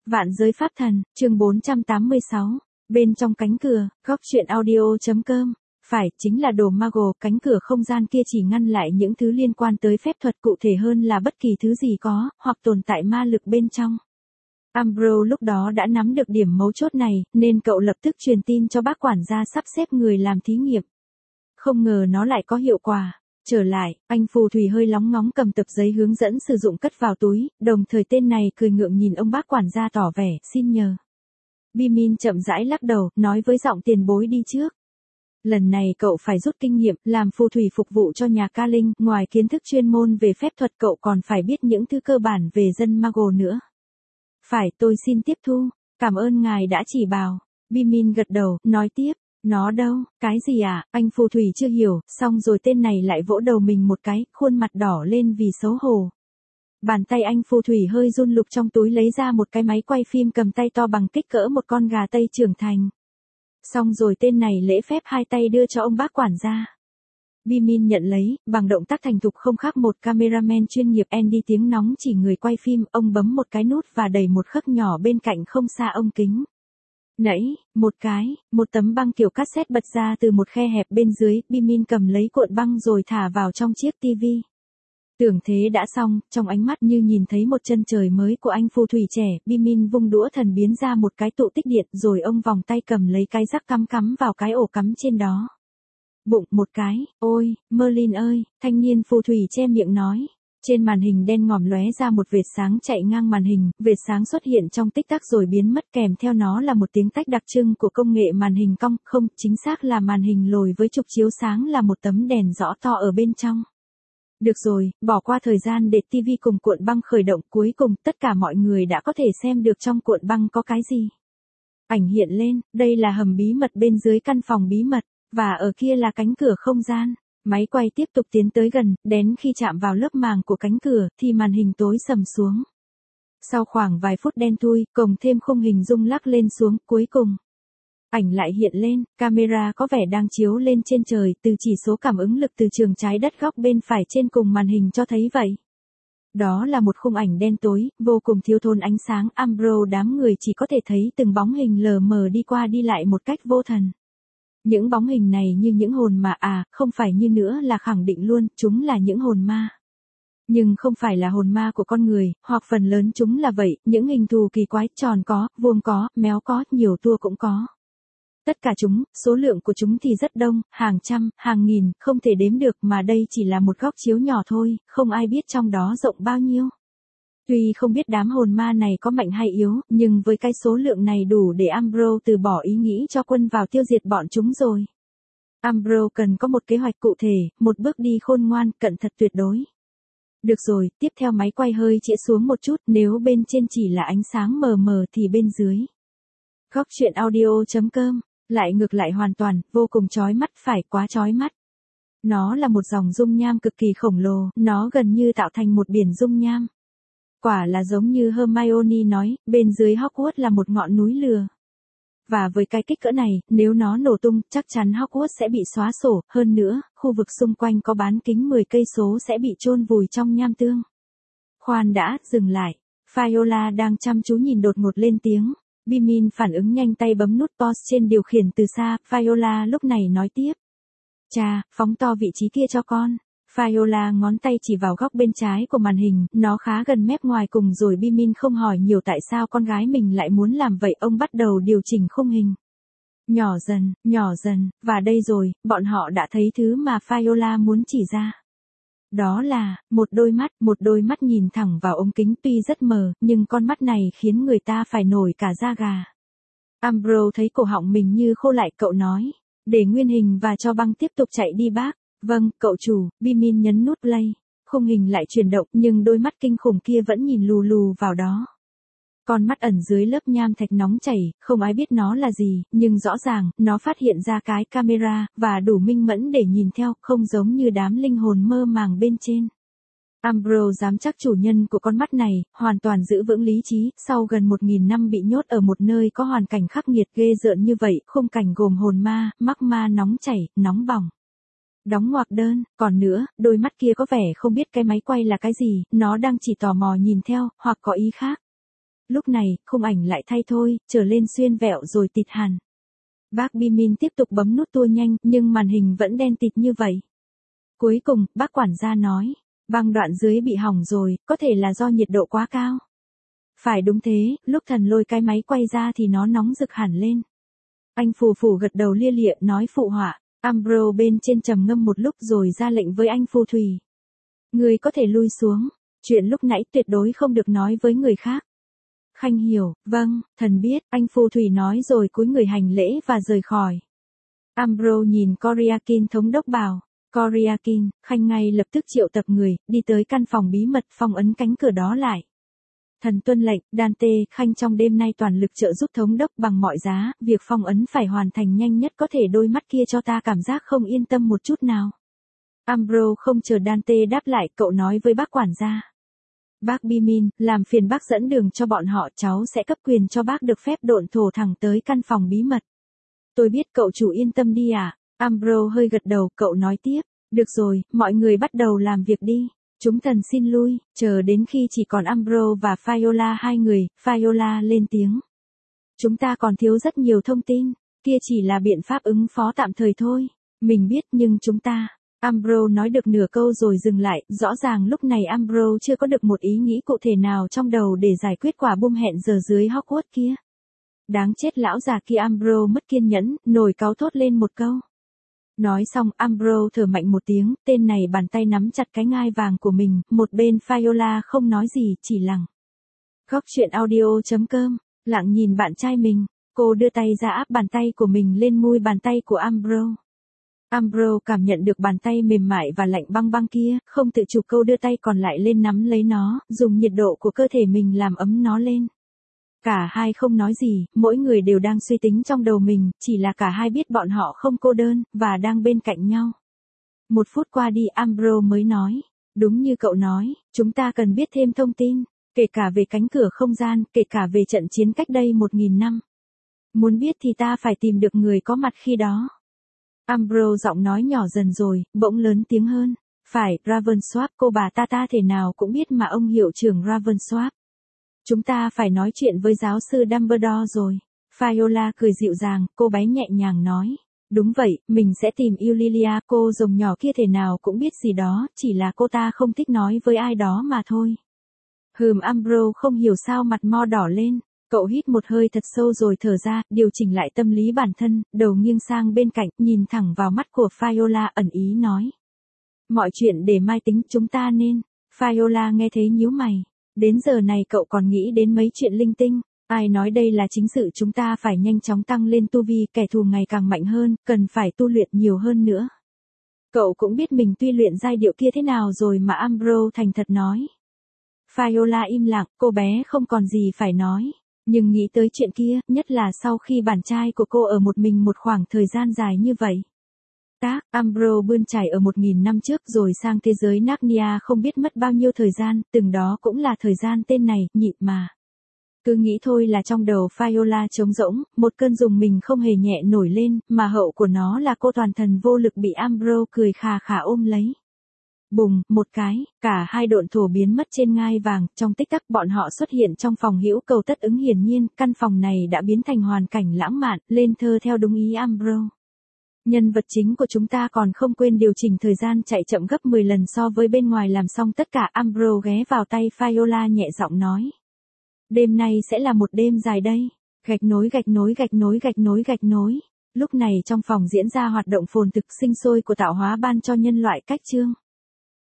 Vạn giới pháp thần, chương 486. Bên trong cánh cửa, góc truyện audio.com. Phải, chính là đồ Mago, cánh cửa không gian kia chỉ ngăn lại những thứ liên quan tới phép thuật, cụ thể hơn là bất kỳ thứ gì có, hoặc tồn tại ma lực bên trong. Ambrose lúc đó đã nắm được điểm mấu chốt này, nên cậu lập tức truyền tin cho bác quản gia sắp xếp người làm thí nghiệm. Không ngờ nó lại có hiệu quả. Trở lại, anh phù thủy hơi lóng ngóng cầm tập giấy hướng dẫn sử dụng cất vào túi, đồng thời tên này cười ngượng nhìn ông bác quản gia tỏ vẻ, xin nhờ. Bimin chậm rãi lắc đầu, nói với giọng tiền bối đi trước. Lần này cậu phải rút kinh nghiệm, làm phù thủy phục vụ cho nhà Ca Linh, ngoài kiến thức chuyên môn về phép thuật cậu còn phải biết những thứ cơ bản về dân Mago nữa. Phải, tôi xin tiếp thu, cảm ơn ngài đã chỉ bảo. Bimin gật đầu, nói tiếp. Nó đâu, cái gì à, anh phù thủy chưa hiểu, xong rồi tên này lại vỗ đầu mình một cái, khuôn mặt đỏ lên vì xấu hổ. Bàn tay anh phù thủy hơi run lục trong túi lấy ra một cái máy quay phim cầm tay to bằng kích cỡ một con gà Tây trưởng thành. Xong rồi tên này lễ phép hai tay đưa cho ông bác quản gia. Bimin nhận lấy, bằng động tác thành thục không khác một cameraman chuyên nghiệp. Andy tiếng nóng chỉ người quay phim, ông bấm một cái nút và đẩy một khắc nhỏ bên cạnh không xa ống kính. Nãy, một tấm băng kiểu cassette bật ra từ một khe hẹp bên dưới, Bimin cầm lấy cuộn băng rồi thả vào trong chiếc tivi. Tưởng thế đã xong, trong ánh mắt như nhìn thấy một chân trời mới của anh phù thủy trẻ, Bimin vung đũa thần biến ra một cái tụ tích điện rồi ông vòng tay cầm lấy cái rắc cắm vào cái ổ cắm trên đó. Bụng một cái, ôi, Merlin ơi, thanh niên phù thủy che miệng nói. Trên màn hình đen ngòm lóe ra một vệt sáng chạy ngang màn hình, vệt sáng xuất hiện trong tích tắc rồi biến mất, kèm theo nó là một tiếng tách đặc trưng của công nghệ màn hình cong, không, chính xác là màn hình lồi với trục chiếu sáng là một tấm đèn rõ to ở bên trong. Được rồi, bỏ qua thời gian để tivi cùng cuộn băng khởi động, cuối cùng tất cả mọi người đã có thể xem được trong cuộn băng có cái gì. Ảnh hiện lên, đây là hầm bí mật bên dưới căn phòng bí mật, và ở kia là cánh cửa không gian. Máy quay tiếp tục tiến tới gần, đến khi chạm vào lớp màng của cánh cửa, thì màn hình tối sầm xuống. Sau khoảng vài phút đen thui, cộng thêm khung hình rung lắc lên xuống, cuối cùng. Ảnh lại hiện lên, camera có vẻ đang chiếu lên trên trời, từ chỉ số cảm ứng lực từ trường trái đất góc bên phải trên cùng màn hình cho thấy vậy. Đó là một khung ảnh đen tối, vô cùng thiếu thốn ánh sáng, Ambrose đám người chỉ có thể thấy từng bóng hình lờ mờ đi qua đi lại một cách vô thần. Những bóng hình này như những hồn mà không phải như nữa là khẳng định luôn, chúng là những hồn ma. Nhưng không phải là hồn ma của con người, hoặc phần lớn chúng là vậy, những hình thù kỳ quái, tròn có, vuông có, méo có, nhiều tua cũng có. Tất cả chúng, số lượng của chúng thì rất đông, hàng trăm, hàng nghìn, không thể đếm được mà đây chỉ là một góc chiếu nhỏ thôi, không ai biết trong đó rộng bao nhiêu. Tuy không biết đám hồn ma này có mạnh hay yếu, nhưng với cái số lượng này đủ để Ambrose từ bỏ ý nghĩ cho quân vào tiêu diệt bọn chúng rồi. Ambrose cần có một kế hoạch cụ thể, một bước đi khôn ngoan, cẩn thận tuyệt đối. Được rồi, tiếp theo máy quay hơi chĩa xuống một chút, nếu bên trên chỉ là ánh sáng mờ mờ thì bên dưới. Góc truyện audio.com, lại ngược lại hoàn toàn, vô cùng chói mắt, phải quá chói mắt. Nó là một dòng dung nham cực kỳ khổng lồ, nó gần như tạo thành một biển dung nham. Quả là giống như Hermione nói, bên dưới Hogwarts là một ngọn núi lửa. Và với cái kích cỡ này, nếu nó nổ tung, chắc chắn Hogwarts sẽ bị xóa sổ, hơn nữa, khu vực xung quanh có bán kính 10 cây số sẽ bị chôn vùi trong nham tương. Khoan đã, dừng lại. Viola đang chăm chú nhìn đột ngột lên tiếng. Bimin phản ứng nhanh tay bấm nút pause trên điều khiển từ xa, Viola lúc này nói tiếp. Chà, phóng to vị trí kia cho con. Viola ngón tay chỉ vào góc bên trái của màn hình, nó khá gần mép ngoài cùng rồi Bimin không hỏi nhiều tại sao con gái mình lại muốn làm vậy, ông bắt đầu điều chỉnh khung hình. Nhỏ dần, và đây rồi, bọn họ đã thấy thứ mà Viola muốn chỉ ra. Đó là, một đôi mắt nhìn thẳng vào ống kính tuy rất mờ, nhưng con mắt này khiến người ta phải nổi cả da gà. Ambrose thấy cổ họng mình như khô lại, cậu nói, để nguyên hình và cho băng tiếp tục chạy đi bác. Vâng, cậu chủ. Bimin nhấn nút play. Khung hình lại chuyển động nhưng đôi mắt kinh khủng kia vẫn nhìn lù lù vào đó. Con mắt ẩn dưới lớp nham thạch nóng chảy, không ai biết nó là gì, nhưng rõ ràng, nó phát hiện ra cái camera, và đủ minh mẫn để nhìn theo, không giống như đám linh hồn mơ màng bên trên. Ambrose dám chắc chủ nhân của con mắt này, hoàn toàn giữ vững lý trí, sau gần 1000 năm bị nhốt ở một nơi có hoàn cảnh khắc nghiệt ghê rợn như vậy, khung cảnh gồm hồn ma, mắc ma nóng chảy, nóng bỏng. Đóng ngoặc đơn, còn nữa, đôi mắt kia có vẻ không biết cái máy quay là cái gì, nó đang chỉ tò mò nhìn theo, hoặc có ý khác. Lúc này, khung ảnh lại thay thôi, trở lên xuyên vẹo rồi tịt hẳn. Bác Bimin tiếp tục bấm nút tua nhanh, nhưng màn hình vẫn đen tịt như vậy. Cuối cùng, bác quản gia nói, băng đoạn dưới bị hỏng rồi, có thể là do nhiệt độ quá cao. Phải đúng thế, lúc thần lôi cái máy quay ra thì nó nóng rực hẳn lên. Anh phù phù gật đầu lia lịa nói phụ họa, Ambrose bên trên trầm ngâm một lúc rồi ra lệnh với anh phù thủy. Người có thể lui xuống, chuyện lúc nãy tuyệt đối không được nói với người khác. Khanh hiểu, vâng, thần biết, anh phù thủy nói rồi cúi người hành lễ và rời khỏi. Ambrose nhìn Koryakin thống đốc bảo, Koryakin, Khanh ngay lập tức triệu tập người, đi tới căn phòng bí mật phong ấn cánh cửa đó lại. Thần tuân lệnh, Dante, Khanh trong đêm nay toàn lực trợ giúp thống đốc bằng mọi giá, việc phong ấn phải hoàn thành nhanh nhất có thể. Đôi mắt kia cho ta cảm giác không yên tâm một chút nào. Ambrose không chờ Dante đáp lại, cậu nói với bác quản gia. Bác Bimin, làm phiền bác dẫn đường cho bọn họ, cháu sẽ cấp quyền cho bác được phép độn thổ thẳng tới căn phòng bí mật. Tôi biết cậu chủ yên tâm đi à? Ambrose hơi gật đầu, cậu nói tiếp, được rồi, mọi người bắt đầu làm việc đi. Chúng thần xin lui, chờ đến khi chỉ còn Ambrose và Faiola hai người, Faiola lên tiếng. Chúng ta còn thiếu rất nhiều thông tin, kia chỉ là biện pháp ứng phó tạm thời thôi. Mình biết nhưng chúng ta... Ambrose nói được nửa câu rồi dừng lại, rõ ràng lúc này Ambrose chưa có được một ý nghĩ cụ thể nào trong đầu để giải quyết quả bom hẹn giờ dưới Hogwarts kia. Đáng chết lão già kia. Ambrose mất kiên nhẫn, nổi cáu thốt lên một câu. Nói xong, Ambrose thở mạnh một tiếng, tên này bàn tay nắm chặt cái ngai vàng của mình, một bên Faiola không nói gì, chỉ lặng. Góc truyện audio.com, lặng nhìn bạn trai mình, cô đưa tay ra áp bàn tay của mình lên mu bàn tay của Ambrose. Ambrose cảm nhận được bàn tay mềm mại và lạnh băng băng kia, không tự chủ câu đưa tay còn lại lên nắm lấy nó, dùng nhiệt độ của cơ thể mình làm ấm nó lên. Cả hai không nói gì, mỗi người đều đang suy tính trong đầu mình, chỉ là cả hai biết bọn họ không cô đơn, và đang bên cạnh nhau. 1 phút qua đi Ambrose mới nói, đúng như cậu nói, chúng ta cần biết thêm thông tin, kể cả về cánh cửa không gian, kể cả về trận chiến cách đây 1000 năm. Muốn biết thì ta phải tìm được người có mặt khi đó. Ambrose giọng nói nhỏ dần rồi, bỗng lớn tiếng hơn. Phải, Ravensworth, cô bà ta thể nào cũng biết mà ông hiệu trưởng Ravensworth. Chúng ta phải nói chuyện với giáo sư Dumbledore rồi. Faiola cười dịu dàng, cô bé nhẹ nhàng nói. Đúng vậy, mình sẽ tìm Eulalia, cô rồng nhỏ kia thể nào cũng biết gì đó, chỉ là cô ta không thích nói với ai đó mà thôi. Ambrose không hiểu sao mặt mo đỏ lên. Cậu hít một hơi thật sâu rồi thở ra, điều chỉnh lại tâm lý bản thân, đầu nghiêng sang bên cạnh, nhìn thẳng vào mắt của Faiola ẩn ý nói. Mọi chuyện để mai tính, chúng ta nên. Faiola nghe thấy nhíu mày. Đến giờ này cậu còn nghĩ đến mấy chuyện linh tinh. Ai nói đây là chính sự chúng ta phải nhanh chóng tăng lên tu vi, kẻ thù ngày càng mạnh hơn, cần phải tu luyện nhiều hơn nữa. Cậu cũng biết mình tuy luyện giai điệu kia thế nào rồi mà. Ambrose thành thật nói. Faiola im lặng, cô bé không còn gì phải nói. Nhưng nghĩ tới chuyện kia, nhất là sau khi bạn trai của cô ở một mình một khoảng thời gian dài như vậy. Ambrose bươn trải ở 1000 năm trước rồi sang thế giới Narnia không biết mất bao nhiêu thời gian, từng đó cũng là thời gian tên này, nhịn mà. Cứ nghĩ thôi là trong đầu Faiola trống rỗng, một cơn rùng mình không hề nhẹ nổi lên, mà hậu của nó là cô toàn thần vô lực bị Ambrose cười khà khà ôm lấy. Bùng, một cái, cả hai độn thổ biến mất trên ngai vàng, trong tích tắc bọn họ xuất hiện trong phòng hữu cầu tất ứng. Hiển nhiên, căn phòng này đã biến thành hoàn cảnh lãng mạn, lên thơ theo đúng ý Ambrose. Nhân vật chính của chúng ta còn không quên điều chỉnh thời gian chạy chậm gấp 10 lần so với bên ngoài. Làm xong tất cả, Ambrose ghé vào tay Faiola nhẹ giọng nói. Đêm nay sẽ là một đêm dài đây. Gạch nối gạch nối gạch nối gạch nối gạch nối. Lúc này trong phòng diễn ra hoạt động phồn thực sinh sôi của tạo hóa ban cho nhân loại cách chương.